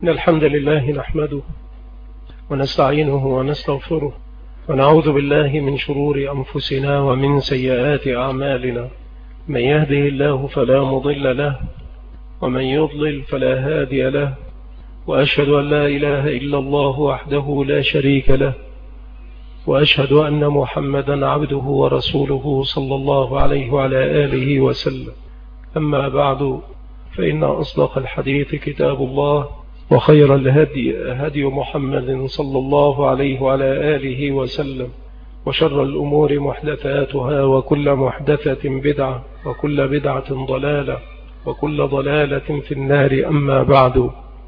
إن الحمد لله نحمده ونستعينه ونستغفره ونعوذ بالله من شرور أنفسنا ومن سيئات أعمالنا. من يهده الله فلا مضل له ومن يضلل فلا هادي له، وأشهد أن لا إله إلا الله وحده لا شريك له، وأشهد أن محمدا عبده ورسوله صلى الله عليه وعلى آله وسلم. أما بعد، فإن أصدق الحديث كتاب الله، وخير الهدي هدي محمد صلى الله عليه وعلى آله وسلم، وشر الأمور محدثاتها، وكل محدثة بدعة، وكل بدعة ضلالة، وكل ضلالة في النار. أما بعد،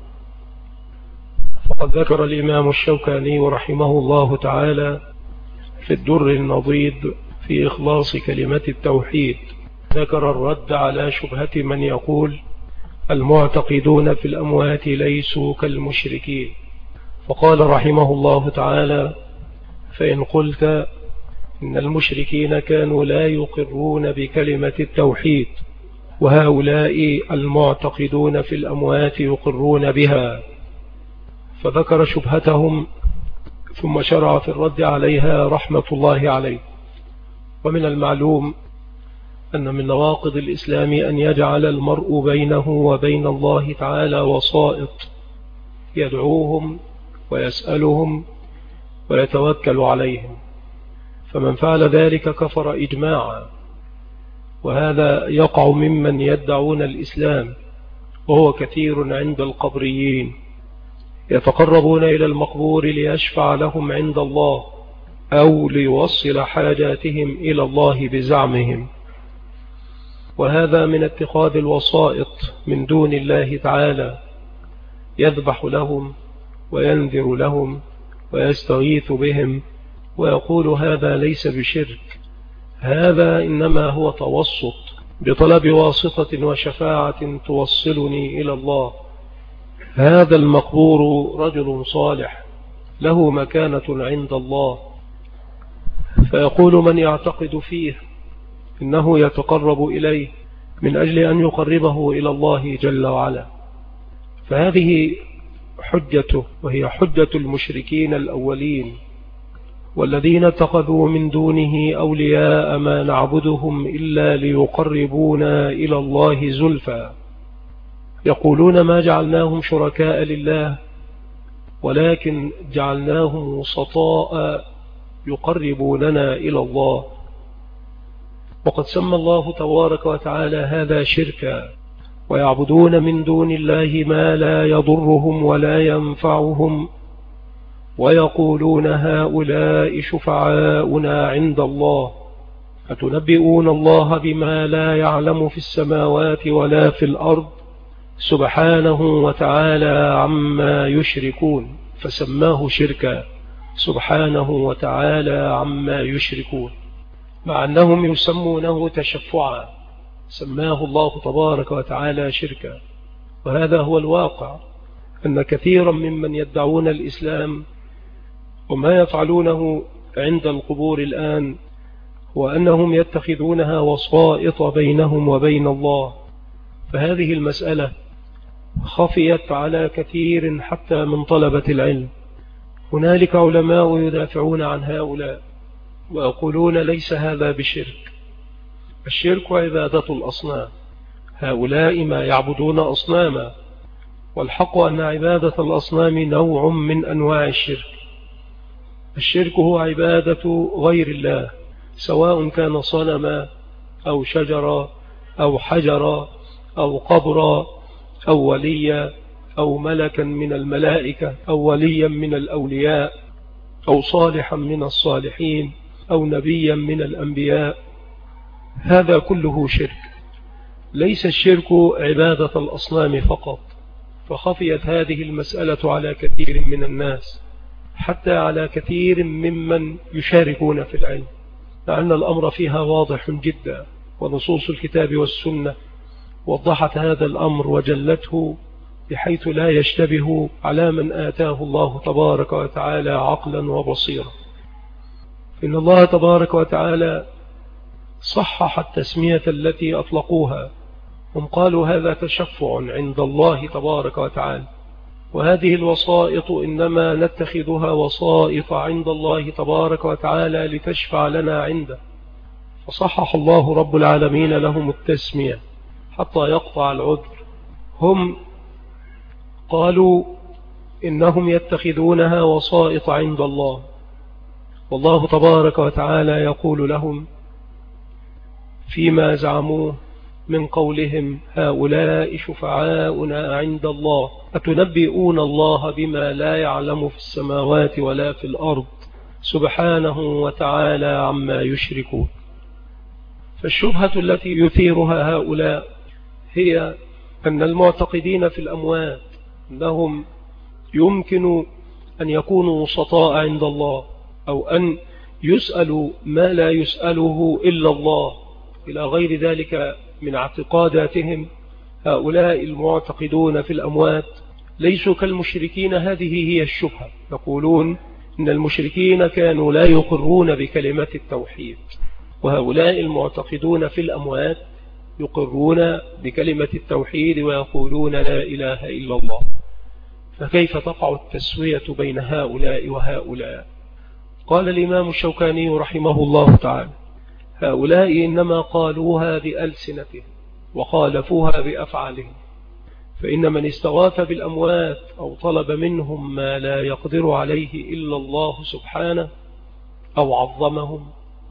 فقد ذكر الإمام الشوكاني رحمه الله تعالى في الدر النضيد في إخلاص كلمة التوحيد، ذكر الرد على شبهة من يقول المعتقدون في الأموات ليسوا كالمشركين، فقال رحمه الله تعالى: فإن قلت إن المشركين كانوا لا يقرون بكلمة التوحيد، وهؤلاء المعتقدون في الأموات يقرون بها، فذكر شبهتهم ثم شرع في الرد عليها رحمة الله عليه. ومن المعلوم أن من نواقض الإسلام أن يجعل المرء بينه وبين الله تعالى وسائط يدعوهم ويسألهم ويتوكل عليهم، فمن فعل ذلك كفر إجماعا، وهذا يقع ممن يدعون الإسلام، وهو كثير عند القبريين، يتقربون إلى المقبور ليشفع لهم عند الله أو ليوصل حاجاتهم إلى الله بزعمهم، وهذا من اتخاذ الوسائط من دون الله تعالى، يذبح لهم وينذر لهم ويستغيث بهم، ويقول هذا ليس بشرك، هذا إنما هو توسط بطلب واسطة وشفاعة توصلني إلى الله. هذا المقبور رجل صالح له مكانة عند الله، فيقول من يعتقد فيه إنه يتقرب إليه من أجل أن يقربه إلى الله جل وعلا، فهذه حجته، وهي حجة المشركين الأولين، والذين اتخذوا من دونه أولياء ما نعبدهم إلا ليقربونا إلى الله زلفى، يقولون ما جعلناهم شركاء لله ولكن جعلناهم وسطاء يقربوننا إلى الله. وقد سمى الله تبارك وتعالى هذا شركا، ويعبدون من دون الله ما لا يضرهم ولا ينفعهم، ويقولون هؤلاء شفعاؤنا عند الله، أتنبئون الله بما لا يعلم في السماوات ولا في الأرض سبحانه وتعالى عما يشركون، فسماه شركا سبحانه وتعالى عما يشركون، مع أنهم يسمونه تشفعا، سماه الله تبارك وتعالى شركا. وهذا هو الواقع، أن كثيرا ممن يدعون الإسلام وما يفعلونه عند القبور الآن هو أنهم يتخذونها وسائط بينهم وبين الله، فهذه المسألة خفيت على كثير حتى من طلبة العلم. هنالك علماء يدافعون عن هؤلاء ويقولون ليس هذا بشرك، الشرك عبادة الأصنام، هؤلاء ما يعبدون أصناما، والحق أن عبادة الأصنام نوع من أنواع الشرك. الشرك هو عبادة غير الله، سواء كان صنما أو شجرا أو حجرا أو قبرا أو وليا أو ملكا من الملائكة أو وليا من الأولياء أو صالحا من الصالحين أو نبيا من الأنبياء، هذا كله شرك. ليس الشرك عبادة الأصنام فقط، فخفيت هذه المسألة على كثير من الناس، حتى على كثير ممن يشاركون في العلم، لأن الأمر فيها واضح جدا، ونصوص الكتاب والسنة وضحت هذا الأمر وجلته بحيث لا يشتبه على من آتاه الله تبارك وتعالى عقلا وبصيرا. إن الله تبارك وتعالى صحح التسمية التي أطلقوها، هم قالوا هذا تشفع عند الله تبارك وتعالى، وهذه الوسائط إنما نتخذها وسائط عند الله تبارك وتعالى لتشفع لنا عنده. فصحح الله رب العالمين لهم التسمية حتى يقطع العذر. هم قالوا إنهم يتخذونها وسائط عند الله، والله تبارك وتعالى يقول لهم فيما زعموه من قولهم هؤلاء شفعاؤنا عند الله أتنبئون الله بما لا يعلم في السماوات ولا في الأرض سبحانه وتعالى عما يشركون. فالشبهة التي يثيرها هؤلاء هي أن المعتقدين في الأموات أنهم يمكن أن يكونوا وسطاء عند الله، أو أن يسألوا ما لا يسأله إلا الله، إلى غير ذلك من اعتقاداتهم. هؤلاء المعتقدون في الأموات ليسوا كالمشركين. هذه هي الشبهة. يقولون إن المشركين كانوا لا يقرون بكلمة التوحيد، وهؤلاء المعتقدون في الأموات يقرون بكلمة التوحيد ويقولون لا إله إلا الله. فكيف تقع التسوية بين هؤلاء وهؤلاء؟ قال الإمام الشوكاني رحمه الله تعالى هؤلاء إنما قالوها بألسنتهم وخالفوها بأفعالهم، فإن من استغاث بالأموات أو طلب منهم ما لا يقدر عليه إلا الله سبحانه، أو عظمهم،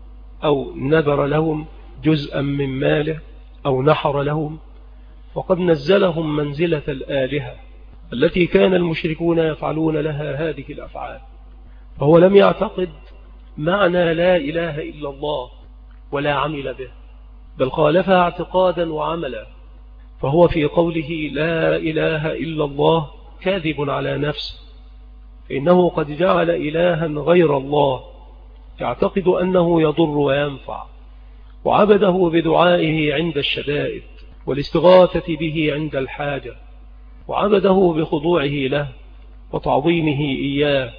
أو نذر لهم جزءا من ماله، أو نحر لهم، فقد نزلهم منزلة الآلهة التي كان المشركون يفعلون لها هذه الأفعال. فهو لم يعتقد معنى لا إله إلا الله ولا عمل به، بل خالفها اعتقادا وعملا. فهو في قوله لا إله إلا الله كاذب على نفسه، فإنه قد جعل إلها غير الله يعتقد أنه يضر وينفع، وعبده بدعائه عند الشدائد والاستغاثة به عند الحاجة، وعبده بخضوعه له وتعظيمه إياه،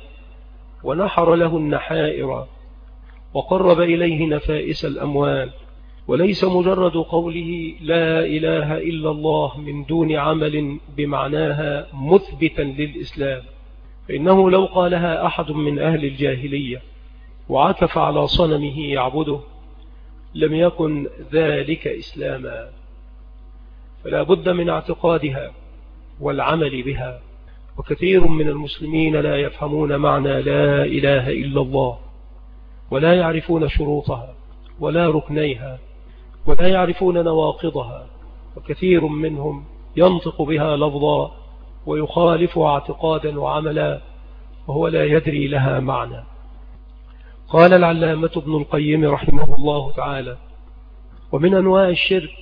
ونحر له النحائر وقرب إليه نفائس الأموال. وليس مجرد قوله لا إله إلا الله من دون عمل بمعناها مثبتا للإسلام، فإنه لو قالها أحد من أهل الجاهلية وعكف على صنمه يعبده لم يكن ذلك إسلاما. فلا بد من اعتقادها والعمل بها، وكثير من المسلمين لا يفهمون معنى لا إله إلا الله، ولا يعرفون شروطها ولا ركنيها، ولا يعرفون نواقضها، وكثير منهم ينطق بها لفظا ويخالف اعتقادا وعملا وهو لا يدري لها معنى. قال العلامة ابن القيم رحمه الله تعالى ومن أنواع الشرك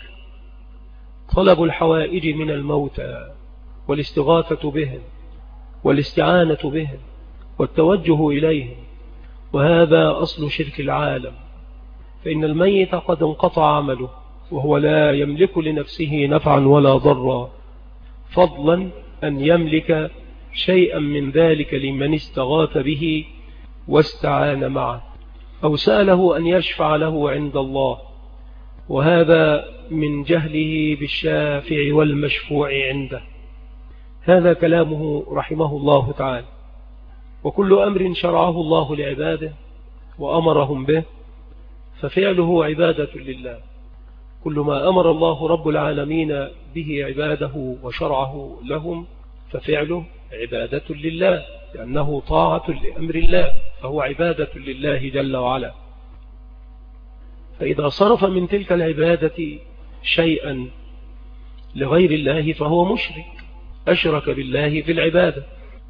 طلب الحوائج من الموتى والاستغاثة بهم والاستعانة بهم والتوجه إليهم، وهذا أصل شرك العالم. فإن الميت قد انقطع عمله وهو لا يملك لنفسه نفعا ولا ضرا، فضلا أن يملك شيئا من ذلك لمن استغاث به واستعان معه أو سأله أن يشفع له عند الله، وهذا من جهله بالشافع والمشفوع عنده. هذا كلامه رحمه الله تعالى. وكل أمر شرعه الله لعباده وأمرهم به ففعله عبادة لله. كل ما أمر الله رب العالمين به عباده وشرعه لهم ففعله عبادة لله، لأنه طاعة لأمر الله، فهو عبادة لله جل وعلا. فإذا صرف من تلك العبادة شيئا لغير الله فهو مشرك، أشرك بالله في العبادة،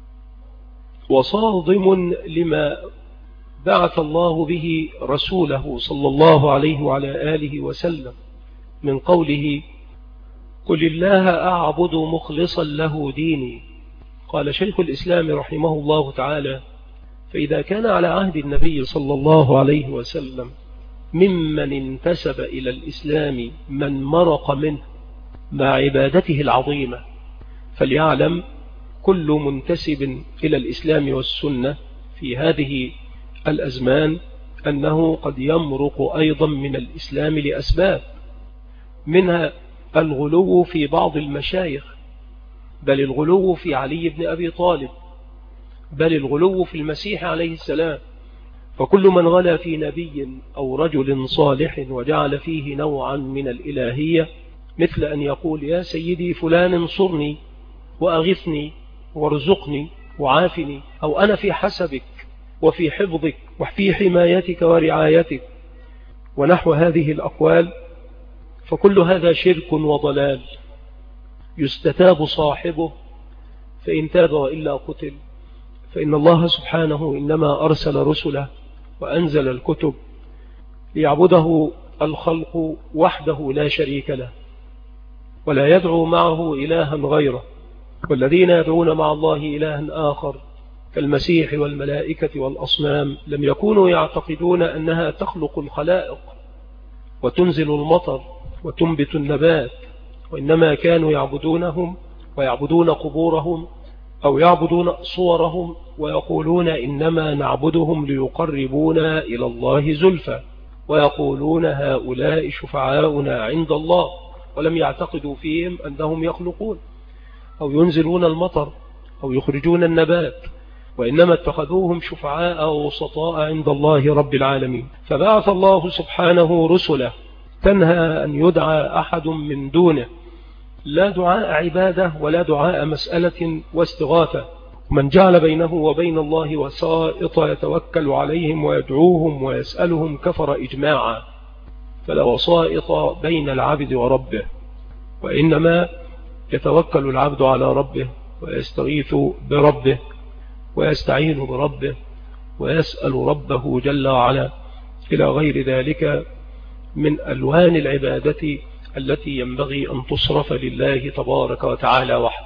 وصادم لما بعث الله به رسوله صلى الله عليه وعلى آله وسلم من قوله قل الله أعبد مخلصا له ديني. قال شيخ الإسلام رحمه الله تعالى فإذا كان على عهد النبي صلى الله عليه وسلم ممن انتسب إلى الإسلام من مرق منه مع عبادته العظيمة، فليعلم كل منتسب إلى الإسلام والسنة في هذه الأزمان أنه قد يمرق أيضا من الإسلام لأسباب، منها الغلو في بعض المشايخ بل الغلو في علي بن أبي طالب، بل الغلو في المسيح عليه السلام. فكل من غلا في نبي أو رجل صالح وجعل فيه نوعا من الإلهية، مثل أن يقول يا سيدي فلان انصرني وأغثني وارزقني وعافني، أو أنا في حسبك وفي حفظك وفي حمايتك ورعايتك، ونحو هذه الأقوال، فكل هذا شرك وضلال يستتاب صاحبه، فإن تاب وإلا قتل. فإن الله سبحانه إنما أرسل رسله وأنزل الكتب ليعبده الخلق وحده لا شريك له، ولا يدعو معه إلها غيره. والذين يدعون مع الله إلها آخر كالمسيح والملائكة والأصنام لم يكونوا يعتقدون أنها تخلق الخلائق وتنزل المطر وتنبت النبات، وإنما كانوا يعبدونهم ويعبدون قبورهم أو يعبدون صورهم، ويقولون إنما نعبدهم ليقربونا إلى الله زلفى، ويقولون هؤلاء شفعاؤنا عند الله، ولم يعتقدوا فيهم أنهم يخلقون أو ينزلون المطر أو يخرجون النبات، وإنما اتخذوهم شفعاء وسطاء عند الله رب العالمين. فبعث الله سبحانه رسله تنهى أن يدعى أحد من دونه، لا دعاء عبادة ولا دعاء مسألة واستغاثة. من جعل بينه وبين الله وسائط يتوكل عليهم ويدعوهم ويسألهم كفر إجماعا، فلا وسائط بين العبد وربه، وإنما يتوكل العبد على ربه ويستغيث بربه ويستعين بربه ويسأل ربه جل وعلا إلى غير ذلك من ألوان العبادة التي ينبغي أن تصرف لله تبارك وتعالى وحده.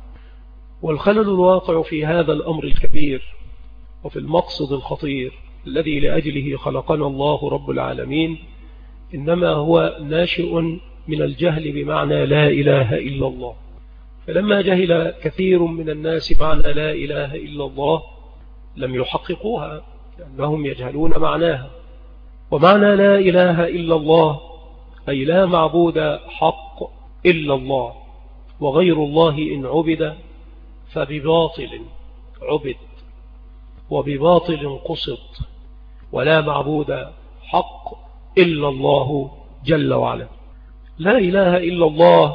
والخلل الواقع في هذا الأمر الكبير وفي المقصد الخطير الذي لأجله خلقنا الله رب العالمين إنما هو ناشئ من الجهل بمعنى لا إله إلا الله. فلما جهل كثير من الناس معنى لا إله إلا الله لم يحققوها، لأنهم يجهلون معناها. ومعنى لا إله إلا الله أي لا معبود حق إلا الله، وغير الله إن عبد فبباطل عبد وبباطل قصد، ولا معبود حق إلا الله جل وعلا. لا إله إلا الله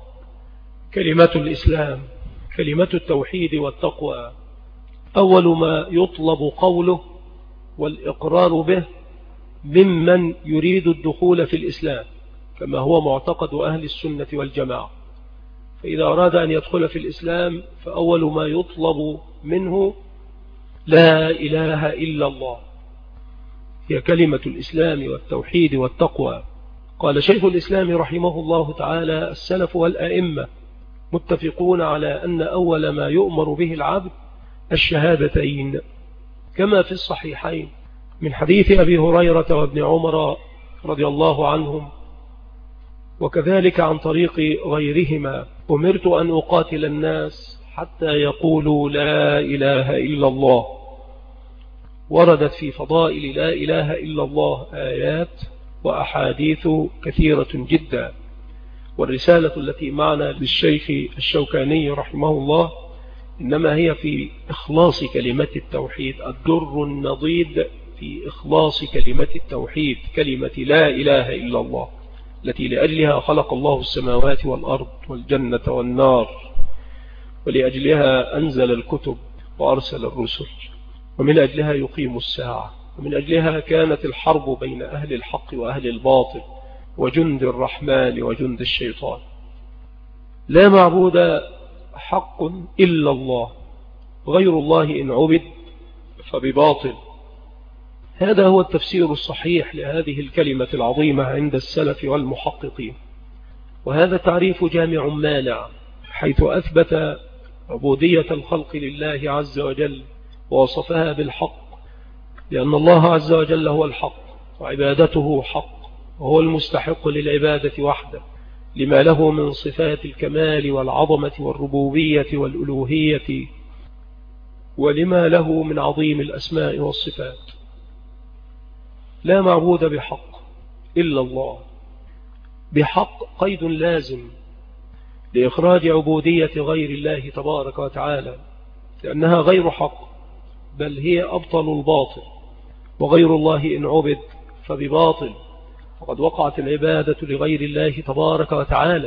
كلمة الإسلام، كلمة التوحيد والتقوى، أول ما يطلب قوله والإقرار به ممن يريد الدخول في الإسلام، كما هو معتقد أهل السنة والجماعة. فإذا أراد أن يدخل في الإسلام فأول ما يطلب منه لا إله إلا الله، هي كلمة الإسلام والتوحيد والتقوى. قال شيخ الإسلام رحمه الله تعالى السلف والأئمة متفقون على أن أول ما يؤمر به العبد الشهادتين، كما في الصحيحين من حديث أبي هريرة وابن عمر رضي الله عنهم، وكذلك عن طريق غيرهما: أمرت أن أقاتل الناس حتى يقولوا لا إله إلا الله. وردت في فضائل لا إله إلا الله آيات وأحاديث كثيرة جدا. والرسالة التي معنا للشيخ الشوكاني رحمه الله إنما هي في إخلاص كلمة التوحيد، الدر النضيد في إخلاص كلمة التوحيد، كلمة لا إله إلا الله التي لأجلها خلق الله السماوات والأرض والجنة والنار، ولأجلها أنزل الكتب وأرسل الرسل، ومن أجلها يقيم الساعة، ومن أجلها كانت الحرب بين أهل الحق وأهل الباطل وجند الرحمن وجند الشيطان. لا معبود حق إلا الله، غير الله إن عبد فبباطل. هذا هو التفسير الصحيح لهذه الكلمة العظيمة عند السلف والمحققين. وهذا تعريف جامع مانع، حيث أثبت عبودية الخلق لله عز وجل ووصفها بالحق، لأن الله عز وجل هو الحق وعبادته حق، وهو المستحق للعبادة وحده لما له من صفات الكمال والعظمة والربوبية والألوهية، ولما له من عظيم الأسماء والصفات. لا معبود بحق إلا الله. بحق قيد لازم، لإخراج عبودية غير الله تبارك وتعالى، لأنها غير حق، بل هي أبطل الباطل، وغير الله إن عبد فبباطل، وقد وقعت العبادة لغير الله تبارك وتعالى،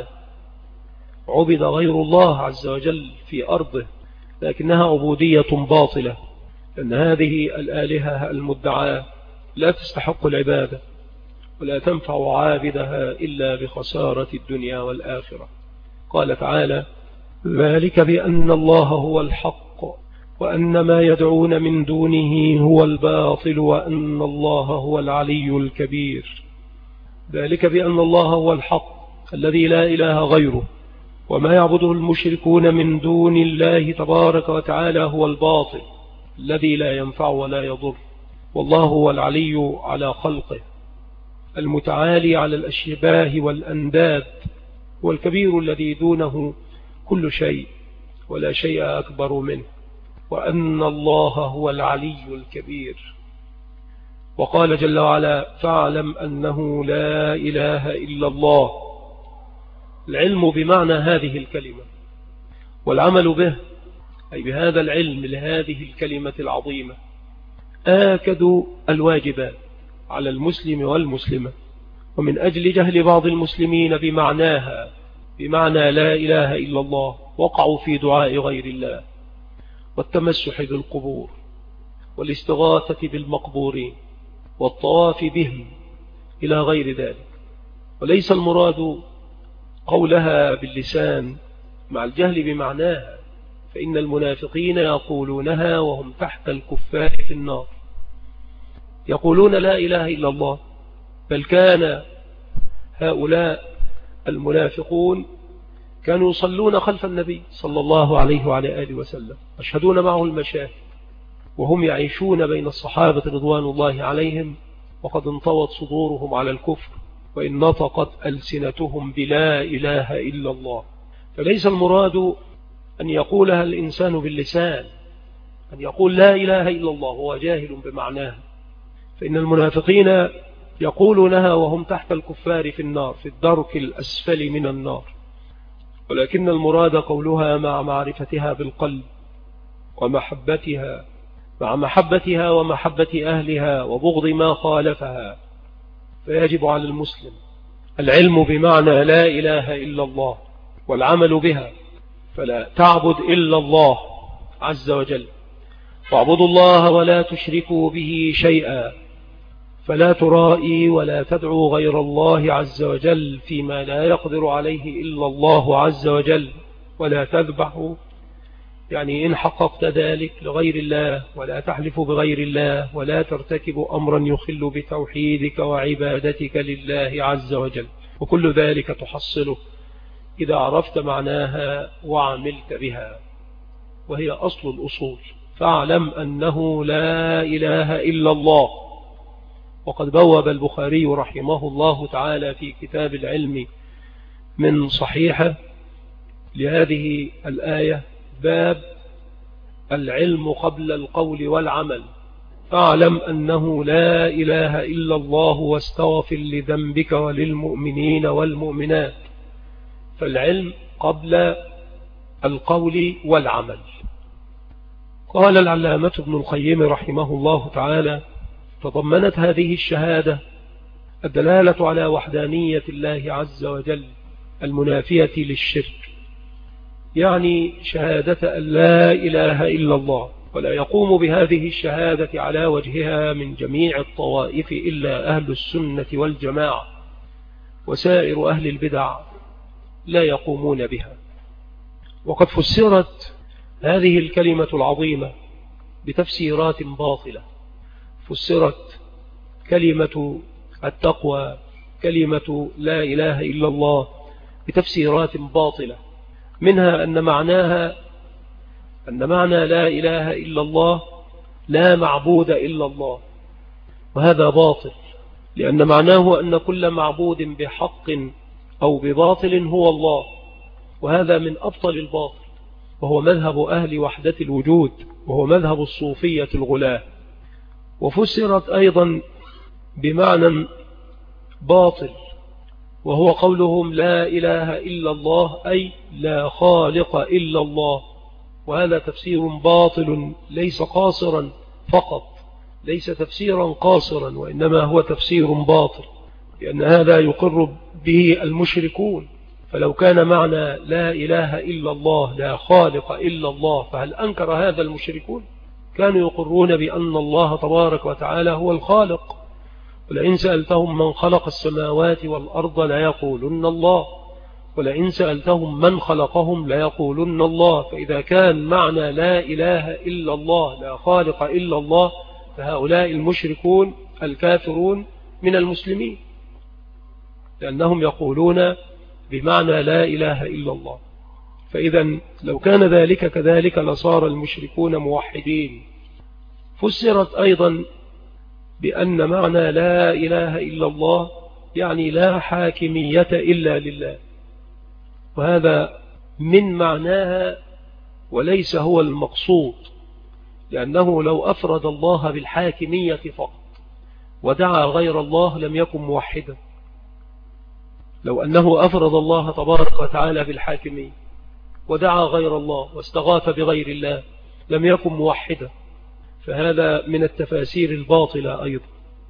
عبد غير الله عز وجل في أرضه، لكنها عبودية باطلة، لأن هذه الآلهة المدعاة لا تستحق العبادة، ولا تنفع عابدها إلا بخسارة الدنيا والآخرة. قال تعالى: ذلك بأن الله هو الحق وأن ما يدعون من دونه هو الباطل وأن الله هو العلي الكبير. ذلك بأن الله هو الحق الذي لا إله غيره، وما يعبده المشركون من دون الله تبارك وتعالى هو الباطل الذي لا ينفع ولا يضر، والله هو العلي على خلقه، المتعالي على الأشباه والأنداد، والكبير الذي دونه كل شيء ولا شيء أكبر منه، وأن الله هو العلي الكبير. وقال جل وعلا: فاعلم أنه لا إله إلا الله. العلم بمعنى هذه الكلمة والعمل به، أي بهذا العلم لهذه الكلمة العظيمة، آكد الواجبات على المسلم والمسلمة. ومن أجل جهل بعض المسلمين بمعناها، بمعنى لا إله إلا الله، وقعوا في دعاء غير الله والتمسح بالقبور والاستغاثة بالمقبورين والطواف بهم إلى غير ذلك. وليس المراد قولها باللسان مع الجهل بمعناها، فإن المنافقين يقولونها وهم تحت الكفار في النار، يقولون لا إله إلا الله. بل كان هؤلاء المنافقون كانوا يصلون خلف النبي صلى الله عليه وعلى آله وسلم، يشهدون معه المشاهد، وهم يعيشون بين الصحابة رضوان الله عليهم، وقد انطوت صدورهم على الكفر، وإن نطقت ألسنتهم بلا إله إلا الله. فليس المراد أن يقولها الإنسان باللسان، أن يقول لا إله إلا الله وهو جاهل بمعناها، فإن المنافقين يقولونها وهم تحت الكفار في النار، في الدرك الأسفل من النار. ولكن المراد قولها مع معرفتها بالقلب ومحبتها، مع محبتها ومحبة أهلها وبغض ما خالفها. فيجب على المسلم العلم بمعنى لا إله إلا الله والعمل بها، فلا تعبد إلا الله عز وجل، واعبدوا الله ولا تشركوا به شيئا، فلا ترائي ولا تدعو غير الله عز وجل فيما لا يقدر عليه إلا الله عز وجل، ولا تذبح، يعني إن حققت ذلك لغير الله، ولا تحلف بغير الله، ولا ترتكب أمرا يخل بتوحيدك وعبادتك لله عز وجل. وكل ذلك تحصله إذا عرفت معناها وعملت بها، وهي أصل الأصول. فاعلم أنه لا إله إلا الله. وقد بوب البخاري رحمه الله تعالى في كتاب العلم من صحيحة لهذه الآية باب العلم قبل القول والعمل. فاعلم أنه لا إله إلا الله واستغفر لذنبك وللمؤمنين والمؤمنات. فالعلم قبل القول والعمل. قال العلامة ابن القيم رحمه الله تعالى: تضمنت هذه الشهادة الدلالة على وحدانية الله عز وجل المنافية للشرك، يعني شهادة أن لا إله إلا الله، ولا يقوم بهذه الشهادة على وجهها من جميع الطوائف إلا أهل السنة والجماعة، وسائر أهل البدع لا يقومون بها. وقد فسرت هذه الكلمة العظيمة بتفسيرات باطلة. فسرت كلمة التقوى، كلمة لا إله إلا الله، بتفسيرات باطلة، منها أن معنى لا إله إلا الله لا معبود إلا الله، وهذا باطل، لأن معناه أن كل معبود بحق أو بباطل هو الله، وهذا من أبطل الباطل، وهو مذهب أهل وحدة الوجود، وهو مذهب الصوفية الغلاة. وفسرت أيضا بمعنى باطل، وهو قولهم لا إله إلا الله، أي لا خالق إلا الله. وهذا تفسير باطل ليس قاصرا فقط، ليس تفسيرا قاصرا، وإنما هو تفسير باطل، لأن هذا يقر به المشركون. فلو كان معنى لا إله إلا الله لا خالق إلا الله، فهل أنكر هذا المشركون؟ كانوا يقرون بأن الله تبارك وتعالى هو الخالق. ولئن سألتهم من خلق السماوات والأرض ليقولن الله، ولئن سألتهم من خلقهم ليقولن الله. فإذا كان معنى لا إله إلا الله لا خالق إلا الله، فهؤلاء المشركون الكافرون من المسلمين، لأنهم يقولون بمعنى لا إله إلا الله. فإذا لو كان ذلك كذلك لصار المشركون موحدين. فسرت أيضا بأن معنى لا إله إلا الله يعني لا حاكمية إلا لله، وهذا من معناها وليس هو المقصود، لأنه لو أفرد الله بالحاكمية فقط ودعا غير الله لم يكن موحدا. لو أنه أفرد الله تبارك وتعالى بالحاكمية ودعا غير الله واستغاث بغير الله لم يكن موحدا، فهذا من التفاسير الباطلة أيضا.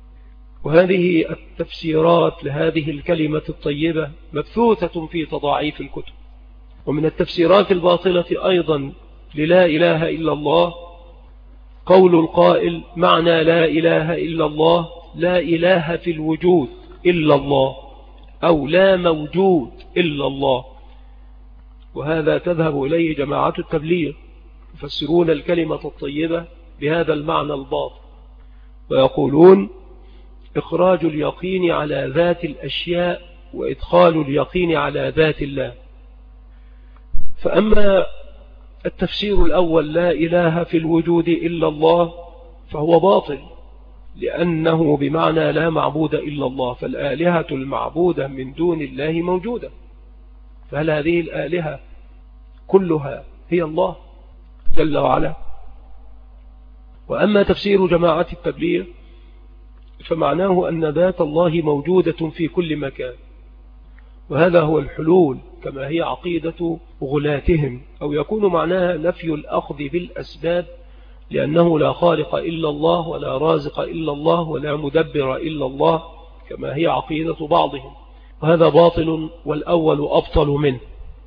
وهذه التفسيرات لهذه الكلمة الطيبة مبثوثة في تضاعيف الكتب. ومن التفسيرات الباطلة أيضا للا إله إلا الله قول القائل معنى لا إله إلا الله لا إله في الوجود إلا الله، أو لا موجود إلا الله. وهذا تذهب إليه جماعة التبليغ، يفسرون الكلمة الطيبة بهذا المعنى الباطل، ويقولون إخراج اليقين على ذات الأشياء وإدخال اليقين على ذات الله. فأما التفسير الأول لا إله في الوجود إلا الله فهو باطل، لأنه بمعنى لا معبود إلا الله، فالآلهة المعبودة من دون الله موجودة، فهل هذه الآلهة كلها هي الله جل وعلا؟ وأما تفسير جماعة التبليغ فمعناه أن ذات الله موجودة في كل مكان، وهذا هو الحلول كما هي عقيدة غلاتهم، أو يكون معناها نفي الأخذ بالأسباب، لأنه لا خالق إلا الله ولا رازق إلا الله ولا مدبر إلا الله كما هي عقيدة بعضهم، وهذا باطل والأول أبطل منه.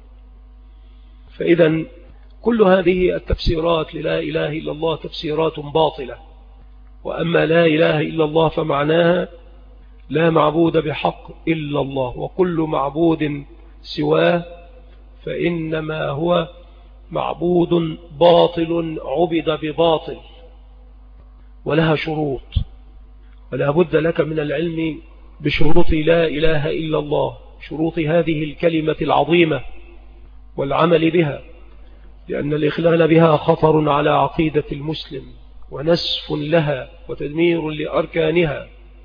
فإذا كل هذه التفسيرات للا إله إلا الله تفسيرات باطلة. وأما لا إله إلا الله فمعناها لا معبود بحق إلا الله، وكل معبود سواه فإنما هو معبود باطل عبد بباطل. ولها شروط، ولا بد لك من العلم بشروط لا إله إلا الله، شروط هذه الكلمة العظيمة والعمل بها، لأن الإخلال بها خطر على عقيدة المسلم ونسف لها وتدمير لأركانها.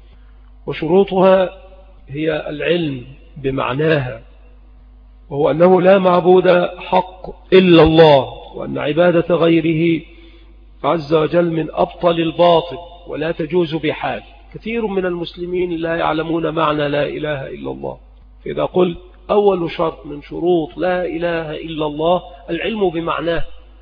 وشروطها هي العلم بمعناها، وهو أنه لا معبود حق إلا الله، وأن عبادة غيره عز وجل من أبطل الباطل ولا تجوز بحال. كثير من المسلمين لا يعلمون معنى لا إله إلا الله. فإذا قلت أول شرط من شروط لا إله إلا الله العلم بمعناه،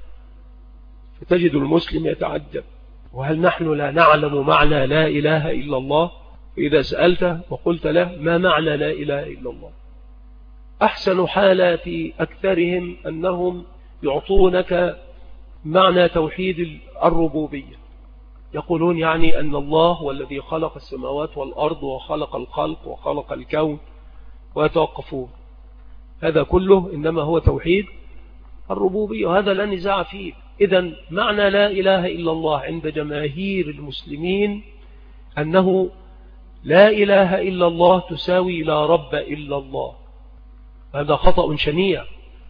فتجد المسلم يتعجب، وهل نحن لا نعلم معنى لا إله إلا الله؟ فإذا سألته وقلت له ما معنى لا إله إلا الله، أحسن حالات أكثرهم أنهم يعطونك معنى توحيد الربوبية، يقولون يعني أن الله هو الذي خلق السماوات والأرض وخلق الخلق وخلق الكون، ويتوقفون. هذا كله إنما هو توحيد الربوبية، وهذا لا نزاع فيه. إذن معنى لا إله إلا الله عند جماهير المسلمين أنه لا إله إلا الله تساوي لا رب إلا الله. هذا خطأ شنيع،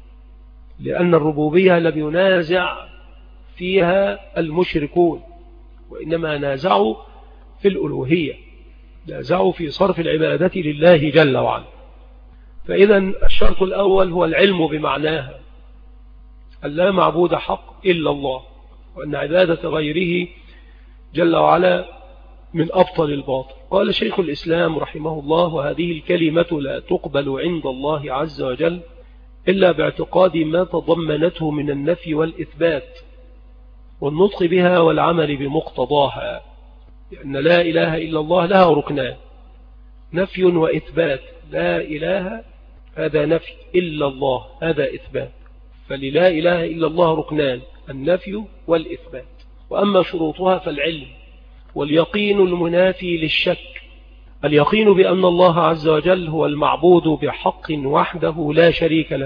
لأن الربوبية لم ينازع فيها المشركون، وإنما نازعوا في الألوهية، نازعوا في صرف العبادة لله جل وعلا. فإذا الشرط الأول هو العلم بمعناها، أن لا معبود حق إلا الله، وأن عبادة غيره جل وعلا من أبطل الباطل. قال شيخ الإسلام رحمه الله: وهذه الكلمة لا تقبل عند الله عز وجل إلا باعتقاد ما تضمنته من النفي والإثبات والنطق بها والعمل بمقتضاها، لأن لا إله إلا الله لها ركنان: نفي وإثبات. لا إله هذا نفي، إلا الله هذا إثبات، فللا إله إلا الله ركنان: النفي والإثبات. وأما شروطها فالعلم واليقين المنافي للشك، اليقين بأن الله عز وجل هو المعبود بحق وحده لا شريك له،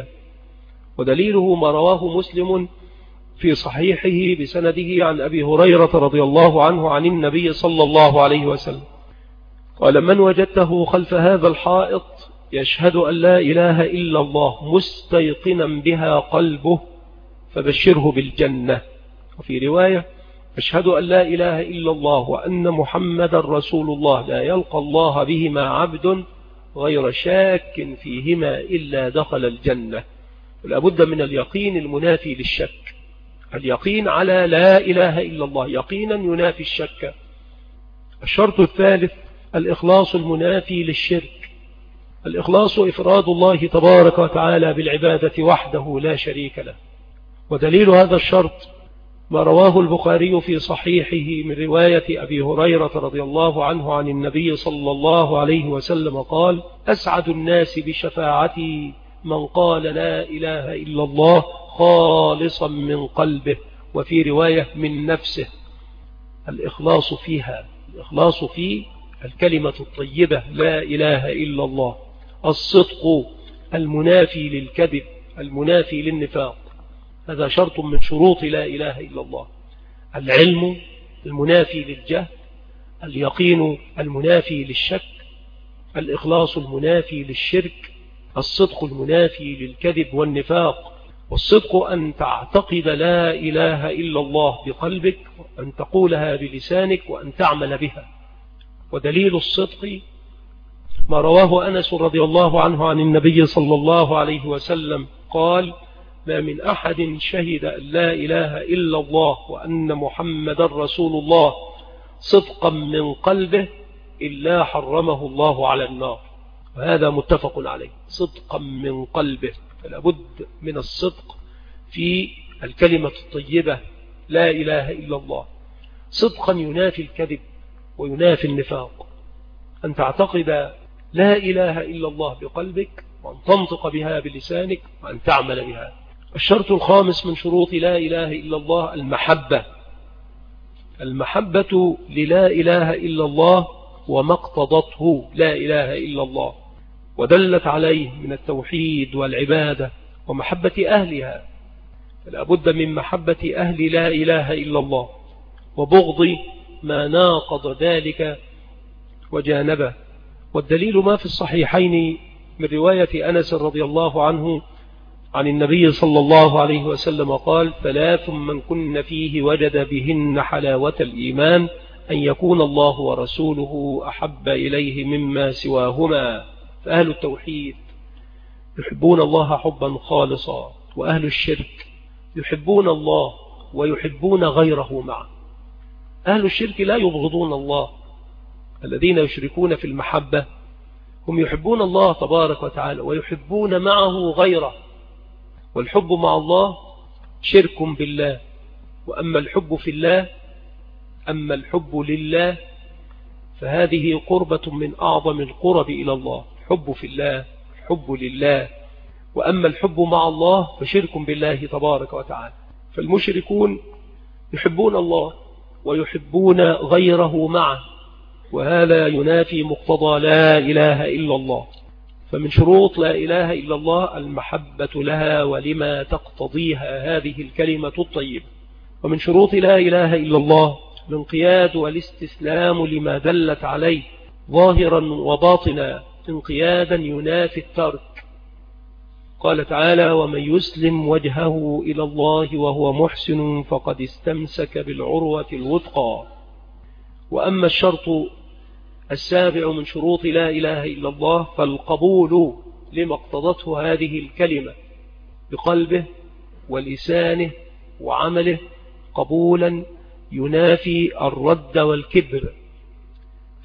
ودليله ما رواه مسلم في صحيحه بسنده عن أبي هريرة رضي الله عنه عن النبي صلى الله عليه وسلم قال: من وجدته خلف هذا الحائط يشهد أن لا إله إلا الله مستيقنا بها قلبه فبشره بالجنة. وفي رواية: أشهد أن لا إله إلا الله وأن محمد رسول الله لا يلقى الله بهما عبد غير شاك فيهما إلا دخل الجنة. ولا بد من اليقين المنافي للشك، اليقين على لا إله إلا الله يقينا ينافي الشك. الشرط الثالث الإخلاص المنافي للشرك، الإخلاص إفراد الله تبارك وتعالى بالعبادة وحده لا شريك له، ودليل هذا الشرط ما رواه البخاري في صحيحه من رواية أبي هريرة رضي الله عنه عن النبي صلى الله عليه وسلم قال: أسعد الناس بشفاعتي من قال لا إله إلا الله خالصا من قلبه، وفي رواية من نفسه. الإخلاص فيها، الإخلاص في الكلمة الطيبة لا إله إلا الله. الصدق المنافي للكذب المنافي للنفاق، هذا شرط من شروط لا إله إلا الله. العلم المنافي للجهل، اليقين المنافي للشك، الإخلاص المنافي للشرك، الصدق المنافي للكذب والنفاق. والصدق أن تعتقد لا إله إلا الله بقلبك، وأن تقولها بلسانك، وأن تعمل بها. ودليل الصدق ما رواه أنس رضي الله عنه عن النبي صلى الله عليه وسلم قال: ما من أحد شهد أن لا إله إلا الله وأن محمد رسول الله صدقا من قلبه إلا حرمه الله على النار. وهذا متفق عليه، صدقا من قلبه. فلا بد من الصدق في الكلمة الطيبة لا إله إلا الله. صدقا ينافي الكذب وينافي النفاق، أن تعتقد لا إله إلا الله بقلبك، وأن تنطق بها بلسانك، وأن تعمل بها. الشرط الخامس من شروط لا إله إلا الله المحبة، المحبة للا إله إلا الله وما اقتضته لا إله إلا الله ودلت عليه من التوحيد والعبادة ومحبة أهلها. فلا بد من محبة أهل لا إله إلا الله وبغض ما ناقض ذلك وجانبه. والدليل ما في الصحيحين من رواية أنس رضي الله عنه عن النبي صلى الله عليه وسلم قال: 3 من كن فيه وجد بهن حلاوة الإيمان أن يكون الله ورسوله أحب إليه مما سواهما. فأهل التوحيد يحبون الله حبا خالصا، وأهل الشرك يحبون الله ويحبون غيره معه. أهل الشرك لا يبغضون الله، الذين يشركون في المحبة هم يحبون الله تبارك وتعالى ويحبون معه غيره. والحب مع الله شرك بالله. وأما الحب في الله، أما الحب لله، فهذه قربة من أعظم القرب إلى الله. حب في الله، حب لله. وأما الحب مع الله فشرك بالله تبارك وتعالى. فالمشركون يحبون الله ويحبون غيره معه، وهذا ينافي مقتضى لا إله إلا الله. فمن شروط لا إله إلا الله المحبة لها ولما تقتضيها هذه الكلمة الطيبة. ومن شروط لا إله إلا الله الانقياد والاستسلام لما دلت عليه ظاهرا وباطنا، انقيادا ينافي الترك. قال تعالى: ومن يسلم وجهه إلى الله وهو محسن فقد استمسك بالعروة الوثقى. وأما الشرط السابع من شروط لا إله إلا الله فالقبول لما اقتضته هذه الكلمة بقلبه ولسانه وعمله، قبولا ينافي الرد والكبر.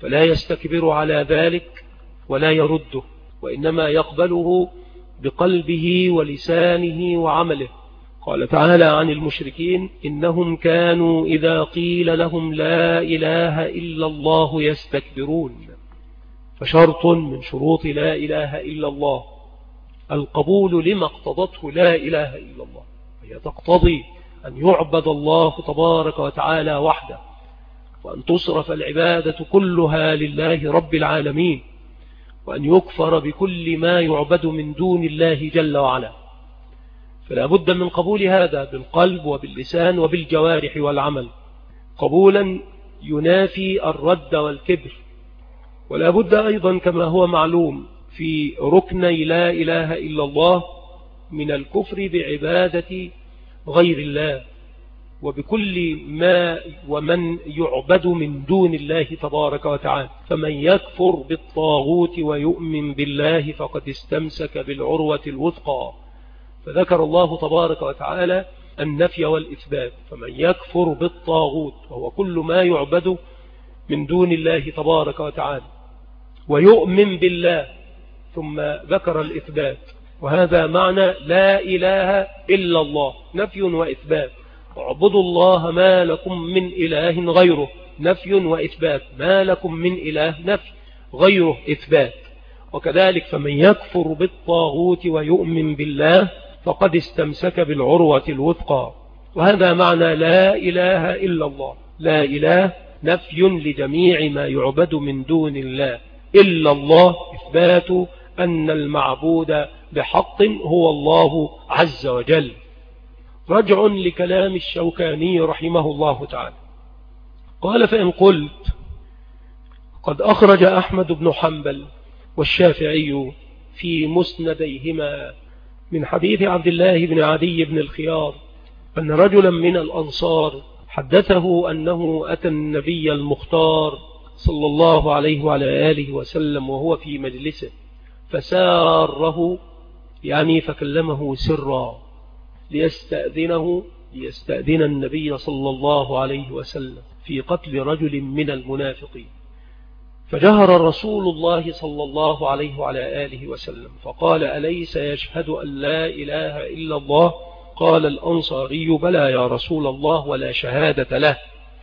فلا يستكبر على ذلك ولا يرده، وإنما يقبله بقلبه ولسانه وعمله. قال تعالى عن المشركين: إنهم كانوا إذا قيل لهم لا إله إلا الله يستكبرون. فشرط من شروط لا إله إلا الله القبول لما اقتضته لا إله إلا الله، هي تقتضي أن يعبد الله تبارك وتعالى وحده، وأن تصرف العبادة كلها لله رب العالمين، وأن يكفر بكل ما يعبد من دون الله جل وعلا. فلا بد من قبول هذا بالقلب وباللسان وبالجوارح والعمل قبولا ينافي الرد والكبر. ولا بد أيضا كما هو معلوم في ركني لا إله إلا الله من الكفر بعبادة غير الله وبكل ما ومن يعبد من دون الله تبارك وتعالى. فمن يكفر بالطاغوت ويؤمن بالله فقد استمسك بالعروة الوثقى. فذكر الله تبارك وتعالى النفي والإثبات. فمن يكفر بالطاغوت وهو كل ما يعبد من دون الله تبارك وتعالى ويؤمن بالله، ثم ذكر الإثبات، وهذا معنى لا إله إلا الله، نفي وإثبات. اعبدوا الله ما لكم من إله غيره، نفي وإثبات. ما لكم من إله، نفي، غيره إثبات. وكذلك فمن يكفر بالطاغوت ويؤمن بالله فقد استمسك بالعروة الوثقى. وهذا معنى لا إله إلا الله. لا إله نفي لجميع ما يعبد من دون الله، إلا الله إثبات أن المعبود بحق هو الله عز وجل. رجع لكلام الشوكاني رحمه الله تعالى، قال: فإن قلت قد أخرج أحمد بن حنبل والشافعي في مسنديهما من حديث عبد الله بن عدي بن الخيار أن رجلا من الأنصار حدثه أنه أتى النبي المختار صلى الله عليه وعلى آله وسلم وهو في مجلسه فساره، يعني فكلمه سرا ليستأذن النبي صلى الله عليه وسلم في قتل رجل من المنافقين. فجهر رسول الله صلى الله عليه وعلى آله وسلم فقال: أليس يشهد أن لا إله إلا الله؟ قال الأنصاري: بلى يا رسول الله، ولا شهادة له.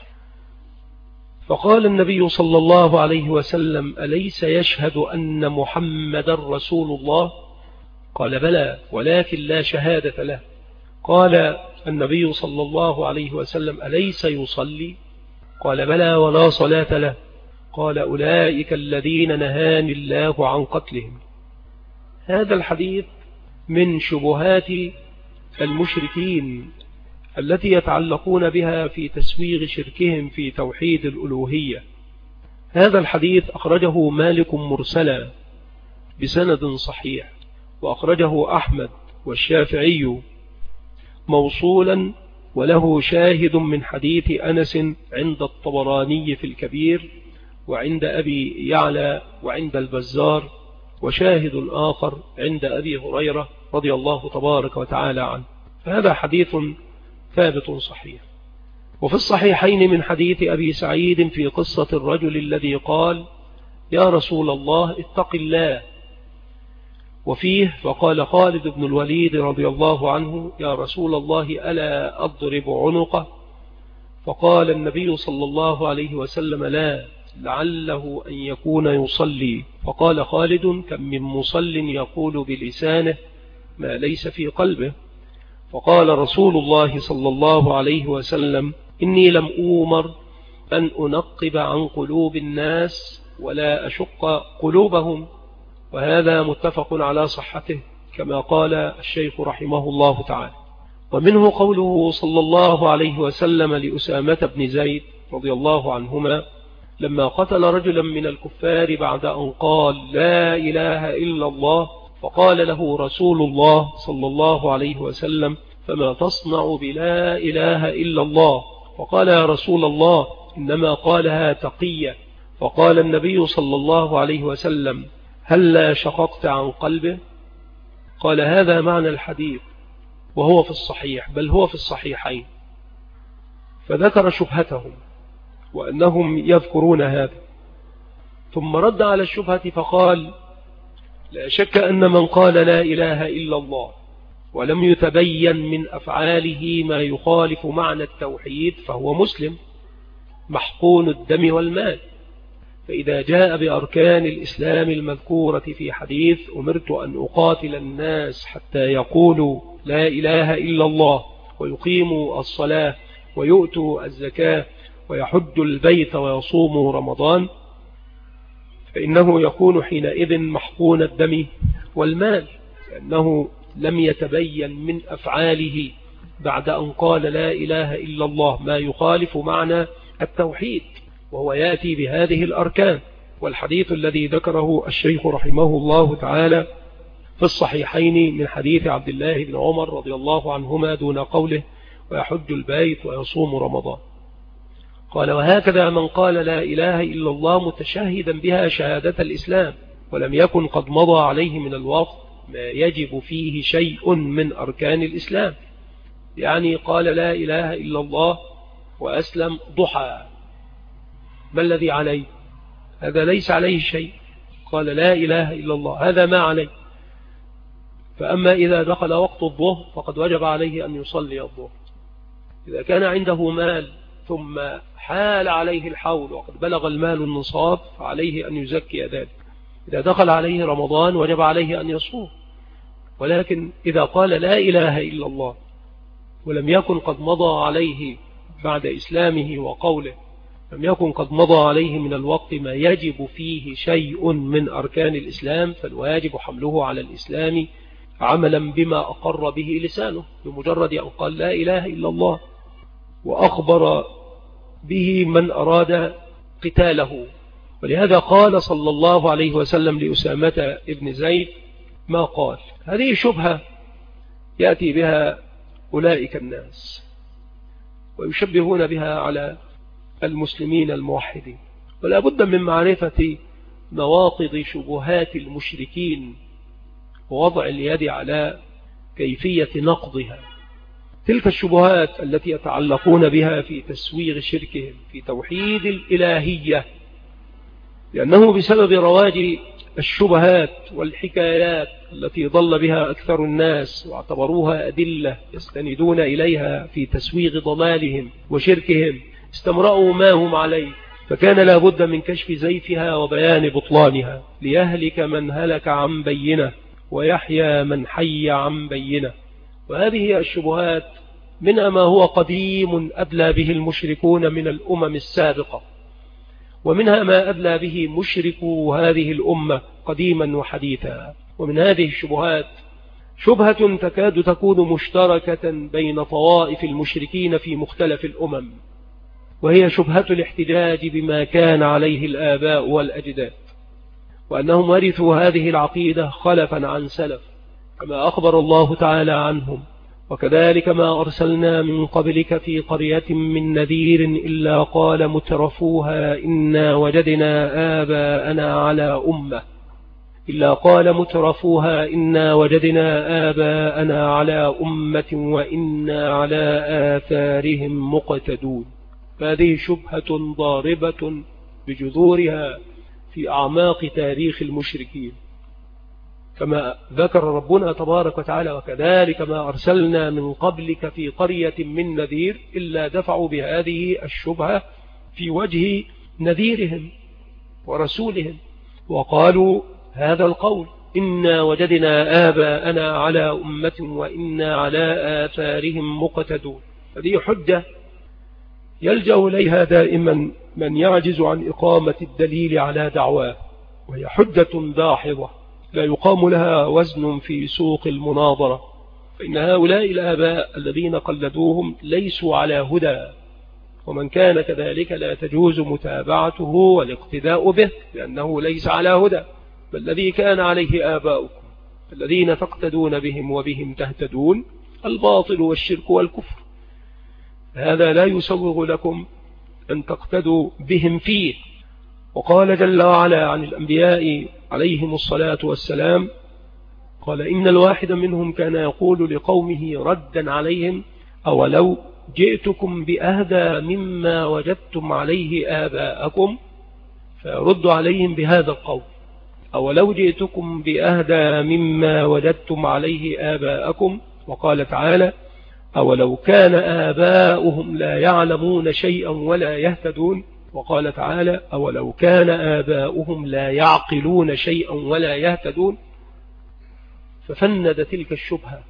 فقال النبي صلى الله عليه وسلم: أليس يشهد أن محمد رسول الله؟ قال: بلى، ولكن لا شهادة له. قال النبي صلى الله عليه وسلم: أليس يصلي؟ قال: بلى، ولا صلاة له. قال: أولئك الذين نهاني الله عن قتلهم. هذا الحديث من شبهات المشركين التي يتعلقون بها في تسويغ شركهم في توحيد الألوهية. هذا الحديث أخرجه مالك مرسلا بسند صحيح، وأخرجه أحمد والشافعي موصولا، وله شاهد من حديث أنس عند الطبراني في الكبير وعند أبي يعلى وعند البزار، وشاهد آخر عند أبي هريرة رضي الله تبارك وتعالى عنه. فهذا حديث ثابت صحيح. وفي الصحيحين من حديث أبي سعيد في قصة الرجل الذي قال: يا رسول الله اتق الله. وفيه: فقال خالد بن الوليد رضي الله عنه: يا رسول الله ألا أضرب عنقه؟ فقال النبي صلى الله عليه وسلم: لا، لعله أن يكون يصلي. فقال خالد: كم من مصل يقول بلسانه ما ليس في قلبه. فقال رسول الله صلى الله عليه وسلم: إني لم أؤمر أن أنقب عن قلوب الناس ولا أشق قلوبهم. وهذا متفق على صحته كما قال الشيخ رحمه الله تعالى. ومنه قوله صلى الله عليه وسلم لأسامة بن زيد رضي الله عنهما لما قتل رجلا من الكفار بعد أن قال: لا إله إلا الله. فقال له رسول الله صلى الله عليه وسلم: فما تصنع بلا إله إلا الله؟ فقال: يا رسول الله إنما قالها تقية. فقال النبي صلى الله عليه وسلم: هل شققت عن قلبه؟ قال: هذا معنى الحديث، وهو في الصحيح، بل هو في الصحيحين. فذكر شبهتهم وأنهم يذكرون هذا. ثم رد على الشبهة فقال: لا شك أن من قال لا إله إلا الله ولم يتبين من أفعاله ما يخالف معنى التوحيد فهو مسلم محقون الدم والمال. فإذا جاء بأركان الإسلام المذكورة في حديث أمرت أن أقاتل الناس حتى يقولوا لا إله إلا الله ويقيموا الصلاة ويؤتوا الزكاة ويحج البيت ويصوموا رمضان، فإنه يكون حينئذ محقون الدم والمال، لأنه لم يتبين من أفعاله بعد أن قال لا إله إلا الله ما يخالف معنى التوحيد، وهو يأتي بهذه الأركان. والحديث الذي ذكره الشيخ رحمه الله تعالى في الصحيحين من حديث عبد الله بن عمر رضي الله عنهما دون قوله ويحج البيت ويصوم رمضان، قال: وهكذا من قال لا إله إلا الله متشهدا بها شهادة الإسلام ولم يكن قد مضى عليه من الوقت ما يجب فيه شيء من أركان الإسلام، يعني قال لا إله إلا الله وأسلم ضحى، ما الذي عليه؟ هذا ليس عليه شيء. قال لا إله إلا الله هذا ما عليه. فأما إذا دخل وقت الظهر فقد وجب عليه أن يصلي الظهر. إذا كان عنده مال ثم حال عليه الحول وقد بلغ المال النصاب فعليه أن يزكي ذلك. إذا دخل عليه رمضان وجب عليه أن يصوم. ولكن إذا قال لا إله إلا الله ولم يكن قد مضى عليه بعد إسلامه وقوله لم يكن قد مضى عليه من الوقت ما يجب فيه شيء من أركان الإسلام، فالواجب حمله على الإسلام عملا بما أقر به لسانه بمجرد أن قال لا إله إلا الله وأخبر به من أراد قتاله. ولهذا قال صلى الله عليه وسلم لأسامة ابن زيد ما قال. هذه شبهة يأتي بها أولئك الناس ويشبهون بها على المسلمين الموحدين، ولا بد من معرفة نواقض شبهات المشركين ووضع اليد على كيفية نقضها. تلك الشبهات التي يتعلقون بها في تسويغ شركهم في توحيد الإلهية، لأنه بسبب رواج الشبهات والحكايات التي ضل بها أكثر الناس واعتبروها أدلة يستندون إليها في تسويغ ضلالهم وشركهم استمرأوا ما هم عليه، فكان لا بد من كشف زيفها وبيان بطلانها ليهلك من هلك عن بينه ويحيى من حي عن بينه. وهذه الشبهات منها ما هو قديم أدلى به المشركون من الأمم السابقة، ومنها ما أدلى به مشركو هذه الأمة قديما وحديثا. ومن هذه الشبهات شبهة تكاد تكون مشتركة بين طوائف المشركين في مختلف الأمم، وهي شبهة الاحتجاج بما كان عليه الآباء والأجداد، وأنهم ورثوا هذه العقيدة خلفا عن سلف كما أخبر الله تعالى عنهم: وكذلك ما أرسلنا من قبلك في قرية من نذير إلا قال مترفوها إنا وجدنا آباءنا على أمة وإنا على آثارهم مقتدون. فهذه شبهة ضاربة بجذورها في أعماق تاريخ المشركين، كما ذكر ربنا تبارك وتعالى: وكذلك ما أرسلنا من قبلك في قرية من نذير إلا دفعوا بهذه الشبهة في وجه نذيرهم ورسولهم وقالوا هذا القول: إنا وجدنا آباءنا على أمة وإنا على آثارهم مقتدون. هذه حجة يلجأ إليها دائما من يعجز عن إقامة الدليل على دعواه، وهي حجة داحضة لا يقام لها وزن في سوق المناظرة، فإن هؤلاء الآباء الذين قلدوهم ليسوا على هدى، ومن كان كذلك لا تجوز متابعته والاقتداء به لأنه ليس على هدى. بل الذي كان عليه آباؤكم الذين تقتدون بهم وبهم تهتدون الباطل والشرك والكفر، هذا لا يسوغ لكم أن تقتدوا بهم فيه. وقال جل وعلا عن الأنبياء عليهم الصلاة والسلام: قال إن الواحد منهم كان يقول لقومه ردا عليهم: أولو جئتكم بأهدى مما وجدتم عليه آباءكم. فيرد عليهم بهذا القول: أولو جئتكم بأهدى مما وجدتم عليه آباءكم. وقال تعالى: أولو كان آباؤهم لا يعلمون شيئا ولا يهتدون. وقال تعالى: أولو كان آباؤهم لا يعقلون شيئا ولا يهتدون. ففند تلك الشبهة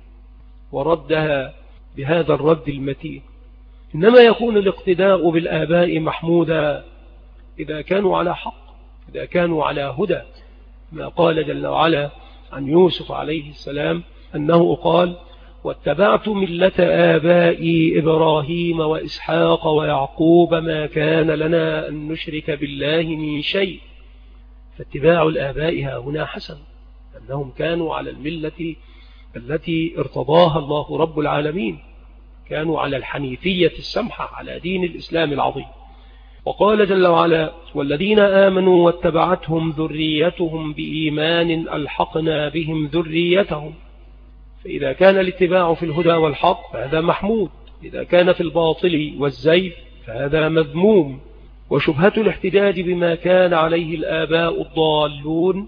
وردها بهذا الرد المتين. إنما يكون الاقتداء بالآباء محمودا إذا كانوا على حق، إذا كانوا على هدى، ما قال جل وعلا عن يوسف عليه السلام أنه قال: واتبعت ملة آبائي إبراهيم وإسحاق ويعقوب ما كان لنا أن نشرك بالله من شيء. فاتباع الآباء هنا حسن، أنهم كانوا على الملة التي ارتضاها الله رب العالمين، كانوا على الحنيفية السمحة، على دين الإسلام العظيم. وقال جل وعلا: والذين آمنوا واتبعتهم ذريتهم بإيمان ألحقنا بهم ذريتهم. فإذا كان الاتباع في الهدى والحق فهذا محمود، إذا كان في الباطل والزيف فهذا مذموم. وشبهة الاحتجاج بما كان عليه الآباء الضالون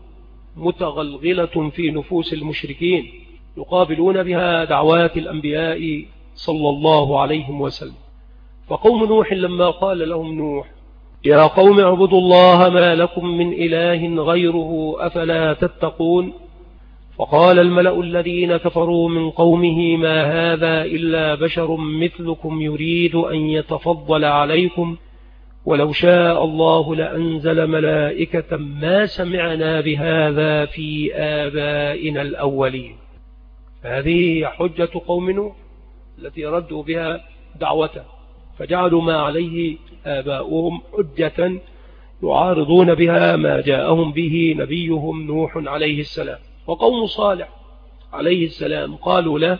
متغلغلة في نفوس المشركين، يقابلون بها دعوات الأنبياء صلى الله عليه وسلم. فقوم نوح لما قال لهم نوح: يا قوم اعبدوا الله ما لكم من إله غيره أفلا تتقون. فقال الملأ الذين كفروا من قومه: ما هذا إلا بشر مثلكم يريد أن يتفضل عليكم ولو شاء الله لأنزل ملائكة ما سمعنا بهذا في آبائنا الأولين. هذه حجة قوم نوح التي ردوا بها دعوته، فجعلوا ما عليه آباؤهم حجة يعارضون بها ما جاءهم به نبيهم نوح عليه السلام. وقوم صالح عليه السلام قالوا له: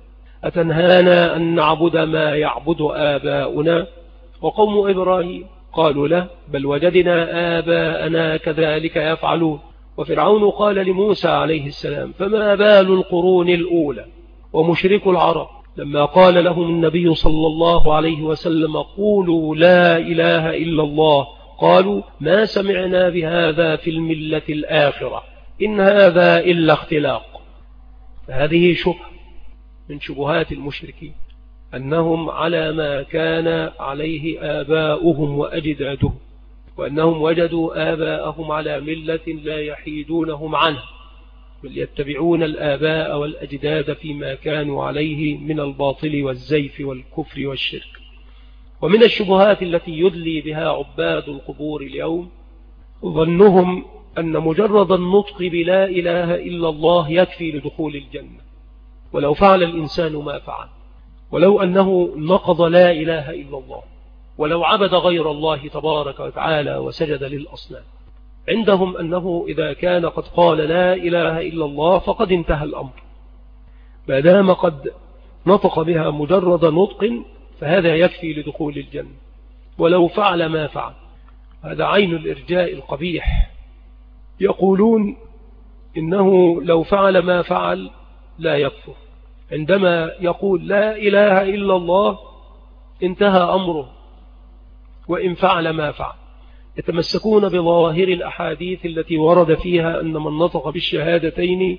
أتنهانا أن نعبد ما يعبد آباؤنا. وقوم إبراهيم قالوا له: بل وجدنا آباءنا كذلك يفعلون. وفرعون قال لموسى عليه السلام: فما بال القرون الأولى ومشرك العرب لما قال لهم النبي صلى الله عليه وسلم: قولوا لا إله إلا الله، قالوا: ما سمعنا بهذا في الملة الآخرة إن هذا إلا اختلاق. فهذه شبهة من شبهات المشركين، أنهم على ما كان عليه آباؤهم وأجدادهم، وأنهم وجدوا آباءهم على ملة لا يحيدونهم عنه، بل يتبعون الآباء والأجداد فيما كانوا عليه من الباطل والزيف والكفر والشرك. ومن الشبهات التي يدلي بها عباد القبور اليوم ظنهم أن مجرد النطق بلا إله إلا الله يكفي لدخول الجنة، ولو فعل الإنسان ما فعل، ولو أنه نقض لا إله إلا الله، ولو عبد غير الله تبارك وتعالى وسجد للأصنام، عندهم أنه إذا كان قد قال لا إله إلا الله فقد انتهى الأمر، ما دام قد نطق بها مجرد نطق فهذا يكفي لدخول الجنة ولو فعل ما فعل. هذا عين الإرجاء القبيح. يقولون إنه لو فعل ما فعل لا يكفر، عندما يقول لا إله إلا الله انتهى أمره وإن فعل ما فعل. يتمسكون بظواهر الأحاديث التي ورد فيها أن من نطق بالشهادتين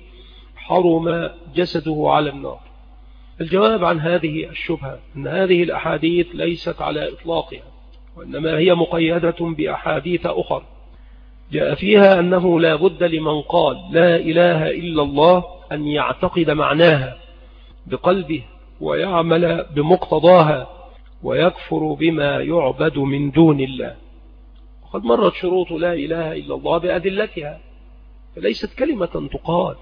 حرم جسده على النار. الجواب عن هذه الشبهة أن هذه الأحاديث ليست على إطلاقها، وإنما هي مقيدة بأحاديث أخرى جاء فيها أنه لا بد لمن قال لا إله إلا الله أن يعتقد معناها بقلبه ويعمل بمقتضاها ويكفر بما يعبد من دون الله. وقد مرت شروط لا إله إلا الله بأدلتها، فليست كلمة تقال.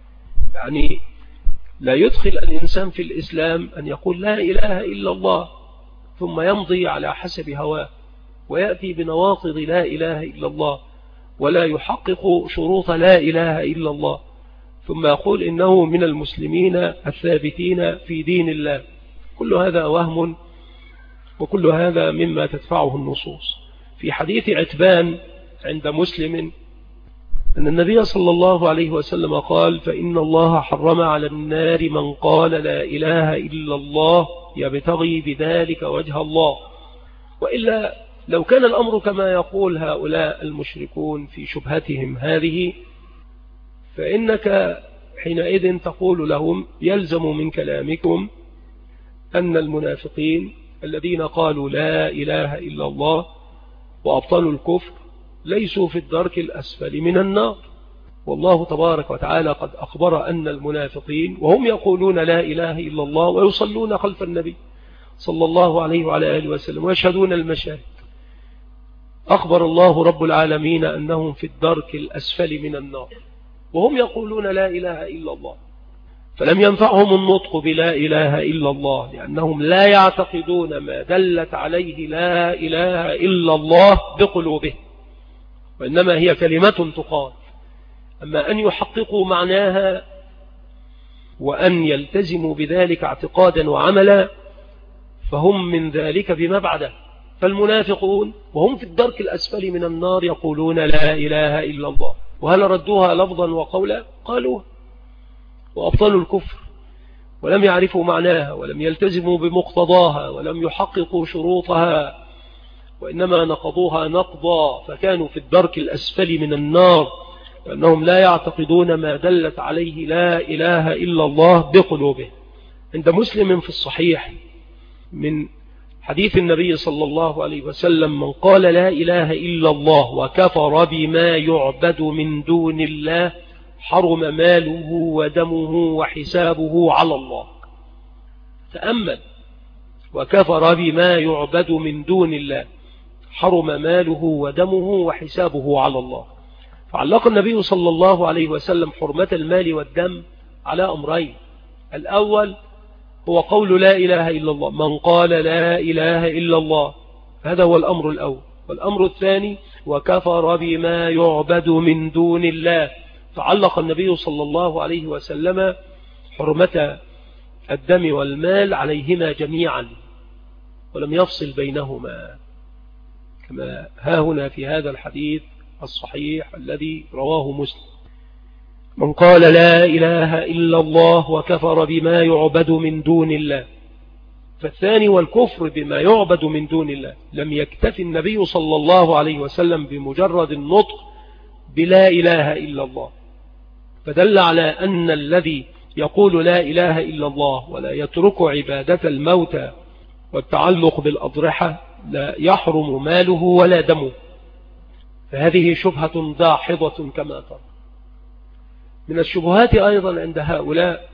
يعني لا يدخل الإنسان في الإسلام أن يقول لا إله إلا الله ثم يمضي على حسب هواه ويأتي بنواقض لا إله إلا الله ولا يحقق شروط لا إله إلا الله ثم يقول إنه من المسلمين الثابتين في دين الله. كل هذا وهم، وكل هذا مما تدفعه النصوص. في حديث عتبان عند مسلم أن النبي صلى الله عليه وسلم قال: فإن الله حرم على النار من قال لا إله إلا الله يبتغي بذلك وجه الله. وإلا لو كان الأمر كما يقول هؤلاء المشركون في شبهتهم هذه، فإنك حينئذ تقول لهم يلزم من كلامكم أن المنافقين الذين قالوا لا إله إلا الله وأبطلوا الكفر ليسوا في الدرك الأسفل من النار. والله تبارك وتعالى قد أخبر أن المنافقين وهم يقولون لا إله إلا الله ويصلون خلف النبي صلى الله عليه وعلى آله وسلم ويشهدون المشاهد، أخبر الله رب العالمين أنهم في الدرك الأسفل من النار وهم يقولون لا إله إلا الله. فلم ينفعهم النطق بلا إله إلا الله، لأنهم لا يعتقدون ما دلت عليه لا إله إلا الله بقلوبهم، وإنما هي كلمة تقال. أما أن يحققوا معناها وأن يلتزموا بذلك اعتقادا وعملا فهم من ذلك بمبعده. فالمنافقون وهم في الدرك الأسفل من النار يقولون لا إله إلا الله، وهل ردوها لفظا وقولا؟ قالوا، وأبطلوا الكفر ولم يعرفوا معناها ولم يلتزموا بمقتضاها ولم يحققوا شروطها، وإنما نقضوها نقضا، فكانوا في الدرك الأسفل من النار لأنهم لا يعتقدون ما دلت عليه لا إله إلا الله بقلوبه. عند مسلم في الصحيح من حديث النبي صلى الله عليه وسلم: من قال لا إله إلا الله وكفر بما يعبد من دون الله حرم ماله ودمه وحسابه على الله. تأمل: وكفر بما يعبد من دون الله حرم ماله ودمه وحسابه على الله. فعلق النبي صلى الله عليه وسلم حرمة المال والدم على أمرين: الأول هو قول لا إله إلا الله، من قال لا إله إلا الله، هذا هو الأمر الأول. والأمر الثاني: وكفر بما يعبد من دون الله. فعلق النبي صلى الله عليه وسلم حرمة الدم والمال عليهما جميعا ولم يفصل بينهما، كما ها هنا في هذا الحديث الصحيح الذي رواه مسلم: من قال لا إله إلا الله وكفر بما يعبد من دون الله. فالثاني والكفر بما يعبد من دون الله. لم يكتف النبي صلى الله عليه وسلم بمجرد النطق بلا إله إلا الله، فدل على أن الذي يقول لا إله إلا الله ولا يترك عبادة الموتى والتعلق بالأضرحة لا يحرم ماله ولا دمه. فهذه شبهة داحضة كما ترى. من الشبهات أيضا عند هؤلاء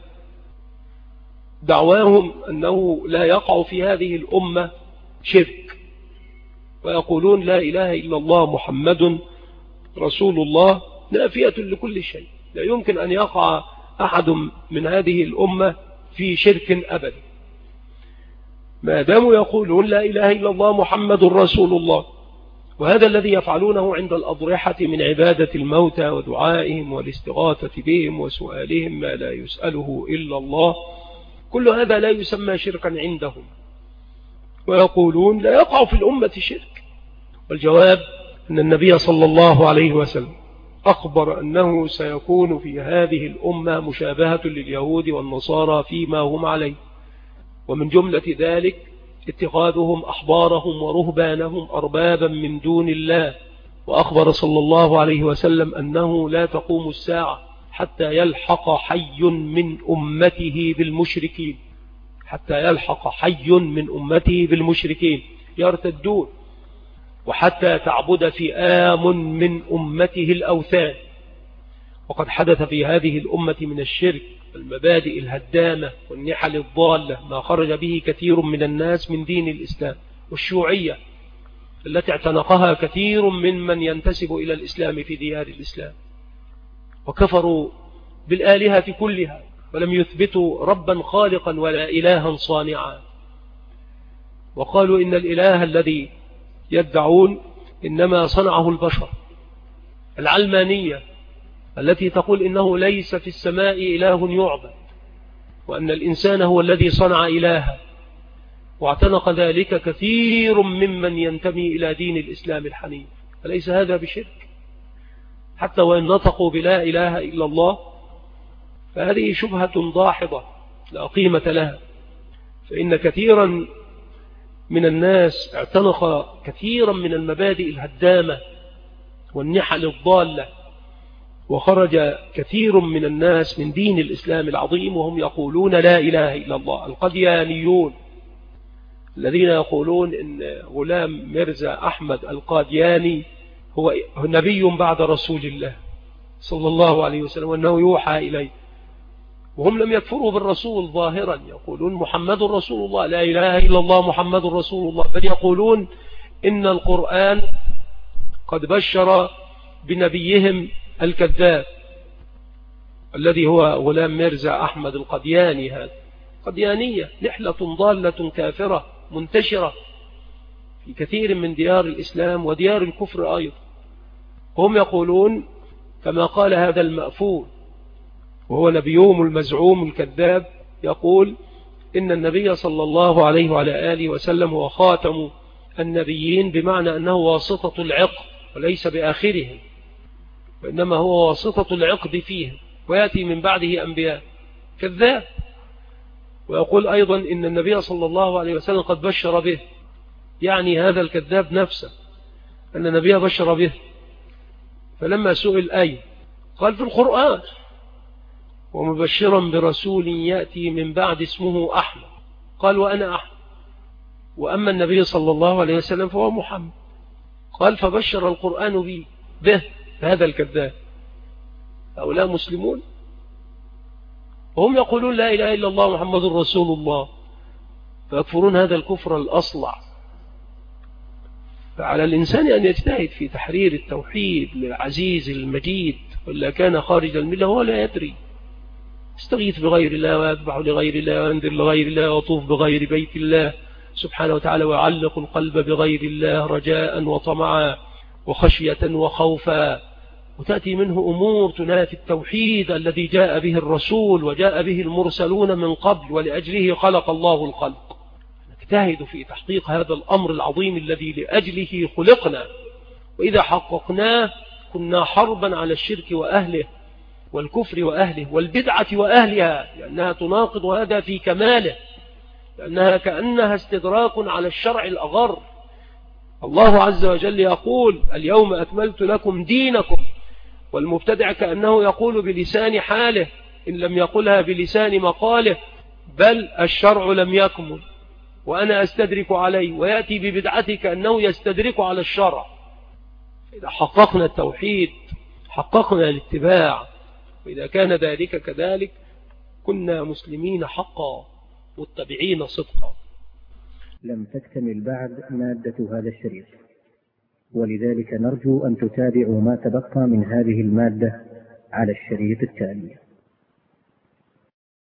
دعواهم أنه لا يقع في هذه الأمة شرك، ويقولون لا إله إلا الله محمد رسول الله نافية لكل شيء، لا يمكن أن يقع أحد من هذه الأمة في شرك أبدا ما داموا يقولون لا إله إلا الله محمد رسول الله. وهذا الذي يفعلونه عند الأضرحة من عبادة الموتى ودعائهم والاستغاثة بهم وسؤالهم ما لا يسأله إلا الله، كل هذا لا يسمى شركا عندهم، ويقولون لا يقع في الأمة شرك. والجواب أن النبي صلى الله عليه وسلم أخبر أنه سيكون في هذه الأمة مشابهة لليهود والنصارى فيما هم عليه، ومن جملة ذلك اتخاذهم أحبارهم ورهبانهم أربابا من دون الله. وأخبر صلى الله عليه وسلم أنه لا تقوم الساعة حتى يلحق حي من أمته بالمشركين، حتى يلحق حي من أمته بالمشركين يرتدون، وحتى تعبد فئام من أمته الأوثان. وقد حدث في هذه الأمة من الشرك المبادئ الهدامة والنحل الضالة ما خرج به كثير من الناس من دين الإسلام، والشيوعية التي اعتنقها كثير ممن ينتسب إلى الإسلام في ديار الإسلام، وكفروا بالآلهة كلها ولم يثبتوا ربا خالقا ولا إلها صانعا. وقالوا إن الإله الذي يدعون إنما صنعه البشر. العلمانية التي تقول إنه ليس في السماء إله يعبد، وأن الإنسان هو الذي صنع إلها، واعتنق ذلك كثير ممن ينتمي إلى دين الإسلام الحنيف. فليس هذا بشرك حتى وإن نطقوا بلا إله إلا الله، فهذه شبهة ضاحضة لا قيمة لها. فإن كثيرا من الناس اعتنق كثيرا من المبادئ الهدامة والنحل الضالة، وخرج كثير من الناس من دين الإسلام العظيم وهم يقولون لا إله إلا الله. القديانيون الذين يقولون إن غلام ميرزا أحمد القادياني هو نبي بعد رسول الله صلى الله عليه وسلم وأنه يوحى إليه، وهم لم يكفروا بالرسول ظاهرا، يقولون محمد رسول الله، لا إله إلا الله محمد رسول الله، بل يقولون إن القرآن قد بشر بنبيهم الكذاب الذي هو غلام ميرزا أحمد القدياني. هذا قديانية نحلة ضالة كافرة منتشرة في كثير من ديار الإسلام وديار الكفر أيضا. هم يقولون كما قال هذا المأفور وهو نبيهم المزعوم الكذاب، يقول إن النبي صلى الله عليه وعلى آله وسلم هو خاتم النبيين، بمعنى أنه واسطة العقد وليس بآخرهم، وإنما هو واسطة العقد فيهم، ويأتي من بعده أنبياء. كذاب. ويقول أيضا إن النبي صلى الله عليه وسلم قد بشر به، يعني هذا الكذاب نفسه أن النبي بشر به. فلما سئل أي قال في القرآن ومبشرا برسول يأتي من بعد اسمه أحمد، قال وأنا أحمد، وأما النبي صلى الله عليه وسلم فهو محمد، قال فبشر القرآن به هذا الكذاب. هؤلاء مسلمون وهم يقولون لا إله إلا الله محمد رسول الله، فيكفرون هذا الكفر الأصلع. فعلى الإنسان أن يجتهد في تحرير التوحيد للعزيز المجيد، ولا كان خارج الملة هو لا يدري، يستغيث بغير الله ويذبح لغير الله وينذر لغير الله ويطوف بغير بيت الله سبحانه وتعالى، ويعلق القلب بغير الله رجاء وطمعا وخشية وخوفا، وتأتي منه أمور تنافي التوحيد الذي جاء به الرسول وجاء به المرسلون من قبل، ولأجله خلق الله الخلق. نجتهد في تحقيق هذا الأمر العظيم الذي لأجله خلقنا، وإذا حققناه كنا حربا على الشرك وأهله والكفر وأهله والبدعة وأهلها، لأنها تناقض هذا في كماله، لأنها كأنها استدراك على الشرع الأغر. الله عز وجل يقول اليوم أكملت لكم دينكم، والمبتدع كأنه يقول بلسان حاله إن لم يقلها بلسان مقاله، بل الشرع لم يكمل وأنا أستدرك عليه، ويأتي ببدعته كأنه يستدرك على الشرع. إذا حققنا التوحيد حققنا الاتباع، وإذا كان ذلك كذلك كنا مسلمين حقا متبعين صدقا. لم تكتمل بعد مادة هذا الشريط، ولذلك نرجو أن تتابعوا ما تبقى من هذه المادة على الشريط التالي.